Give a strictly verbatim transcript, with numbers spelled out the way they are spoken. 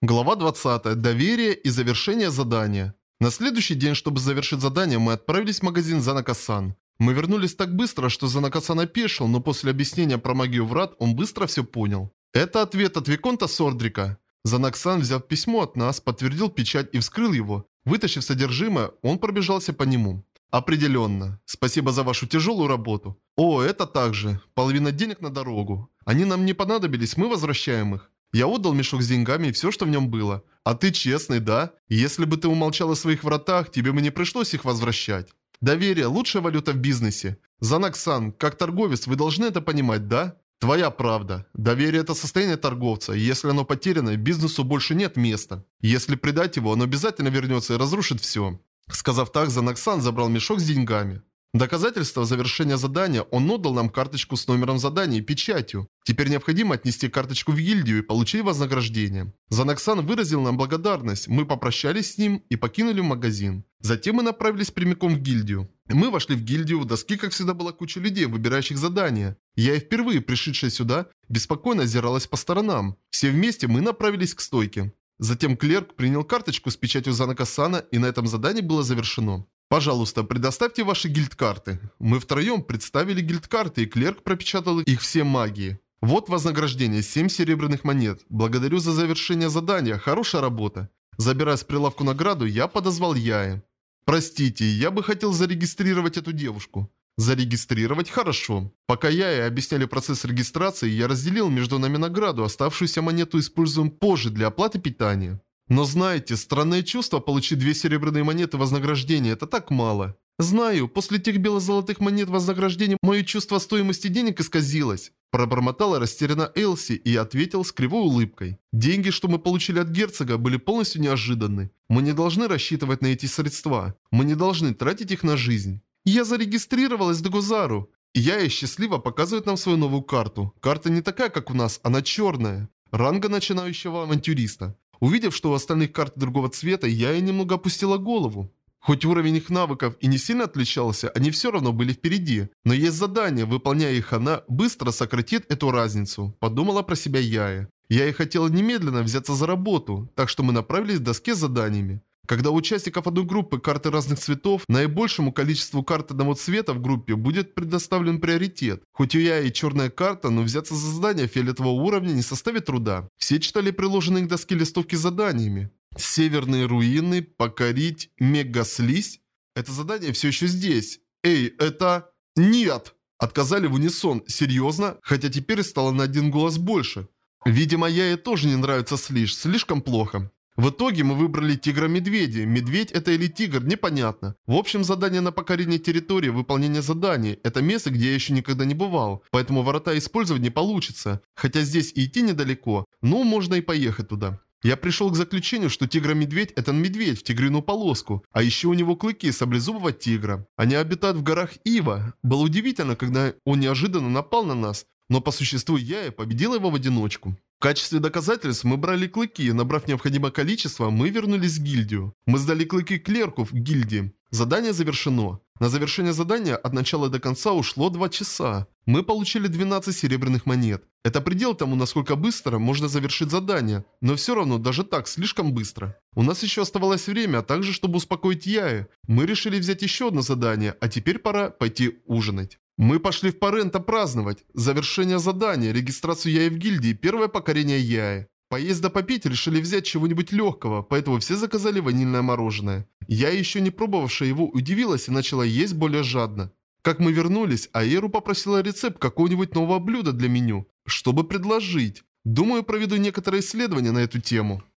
Глава двадцатая. Доверие и завершение задания. На следующий день, чтобы завершить задание, мы отправились в магазин Занака-сан. Мы вернулись так быстро, что Занака-сан опешил, но после объяснения про магию врат он быстро все понял. Это ответ от Виконта Сордрика. Занак-сан, взяв письмо от нас, подтвердил печать и вскрыл его. Вытащив содержимое, он пробежался по нему. Определенно. Спасибо за вашу тяжелую работу. О, это также. Половина денег на дорогу. Они нам не понадобились, мы возвращаем их. Я отдал мешок с деньгами и все, что в нем было. А ты честный, да? Если бы ты умолчал о своих вратах, тебе бы не пришлось их возвращать. Доверие – лучшая валюта в бизнесе. Занак-сан, как торговец, вы должны это понимать, да? Твоя правда. Доверие – это состояние торговца, и если оно потеряно, бизнесу больше нет места. Если предать его, оно обязательно вернется и разрушит все. Сказав так, Занак-сан забрал мешок с деньгами. Доказательство завершения задания он отдал нам карточку с номером задания и печатью. Теперь необходимо отнести карточку в гильдию и получить вознаграждение. Занак-сан выразил нам благодарность, мы попрощались с ним и покинули магазин. Затем мы направились прямиком в гильдию. Мы вошли в гильдию, у доски, как всегда, была куча людей, выбирающих задания. Я и впервые, пришедшая сюда, беспокойно озиралась по сторонам. Все вместе мы направились к стойке. Затем клерк принял карточку с печатью Занака-сана, и на этом задание было завершено. Пожалуйста, предоставьте ваши гильдкарты. Мы втроем представили гильдкарты, и клерк пропечатал их все магии. Вот вознаграждение, семь серебряных монет. Благодарю за завершение задания, хорошая работа. Забирая с прилавку награду, я подозвал Яи. Простите, я бы хотел зарегистрировать эту девушку. Зарегистрировать? Хорошо. Пока Яи объясняли процесс регистрации, я разделил между нами награду, оставшуюся монету используем позже для оплаты питания. Но знаете, странное чувство получить две серебряные монеты вознаграждения – это так мало. Знаю, после тех бело-золотых монет вознаграждения мое чувство стоимости денег исказилось. Пробормотала растерянно Элси и ответил с кривой улыбкой. Деньги, что мы получили от герцога, были полностью неожиданны. Мы не должны рассчитывать на эти средства. Мы не должны тратить их на жизнь. Я зарегистрировалась в Дагузару. Я счастливо показывает нам свою новую карту. Карта не такая, как у нас, она черная. Ранга начинающего авантюриста. Увидев, что у остальных карты другого цвета, я и немного опустила голову. Хоть уровень их навыков и не сильно отличался, они все равно были впереди. Но есть задание, выполняя их она, быстро сократит эту разницу. Подумала про себя Яя. Я и хотела немедленно взяться за работу, так что мы направились к доске с заданиями. Когда у участников одной группы карты разных цветов, наибольшему количеству карт одного цвета в группе будет предоставлен приоритет. Хоть у Яи черная карта, но взяться за задание фиолетового уровня не составит труда. Все читали приложенные к доске листовки с заданиями. Северные руины, покорить, мегаслизь. Это задание все еще здесь. Эй, это... Нет! Отказали в унисон. Серьезно? Хотя теперь стало на один голос больше. Видимо, Яе тоже не нравится слишь. Слишком плохо. В итоге мы выбрали тигра-медведя. Медведь это или тигр, непонятно. В общем, задание на покорение территории, выполнение заданий. Это место, где я еще никогда не бывал. Поэтому ворота использовать не получится. Хотя здесь и идти недалеко. Ну, можно и поехать туда. Я пришел к заключению, что тигра-медведь это медведь в тигриную полоску. А еще у него клыки саблезубого тигра. Они обитают в горах Ива. Было удивительно, когда он неожиданно напал на нас. Но по существу я и победила его в одиночку. В качестве доказательств мы брали клыки, набрав необходимое количество, мы вернулись в гильдию. Мы сдали клыки клерку в гильдии. Задание завершено. На завершение задания от начала до конца ушло два часа. Мы получили двенадцать серебряных монет. Это предел тому, насколько быстро можно завершить задание, но все равно даже так слишком быстро. У нас еще оставалось время, а также чтобы успокоить Яи. Мы решили взять еще одно задание, а теперь пора пойти ужинать. Мы пошли в Паренто праздновать. Завершение задания, регистрацию Яи в гильдии, первое покорение Яи. Поесть да попить решили взять чего-нибудь легкого, поэтому все заказали ванильное мороженое. Я, еще не пробовавшая его, удивилась и начала есть более жадно. Как мы вернулись, Аэру попросила рецепт какого-нибудь нового блюда для меню, чтобы предложить. Думаю, проведу некоторые исследования на эту тему.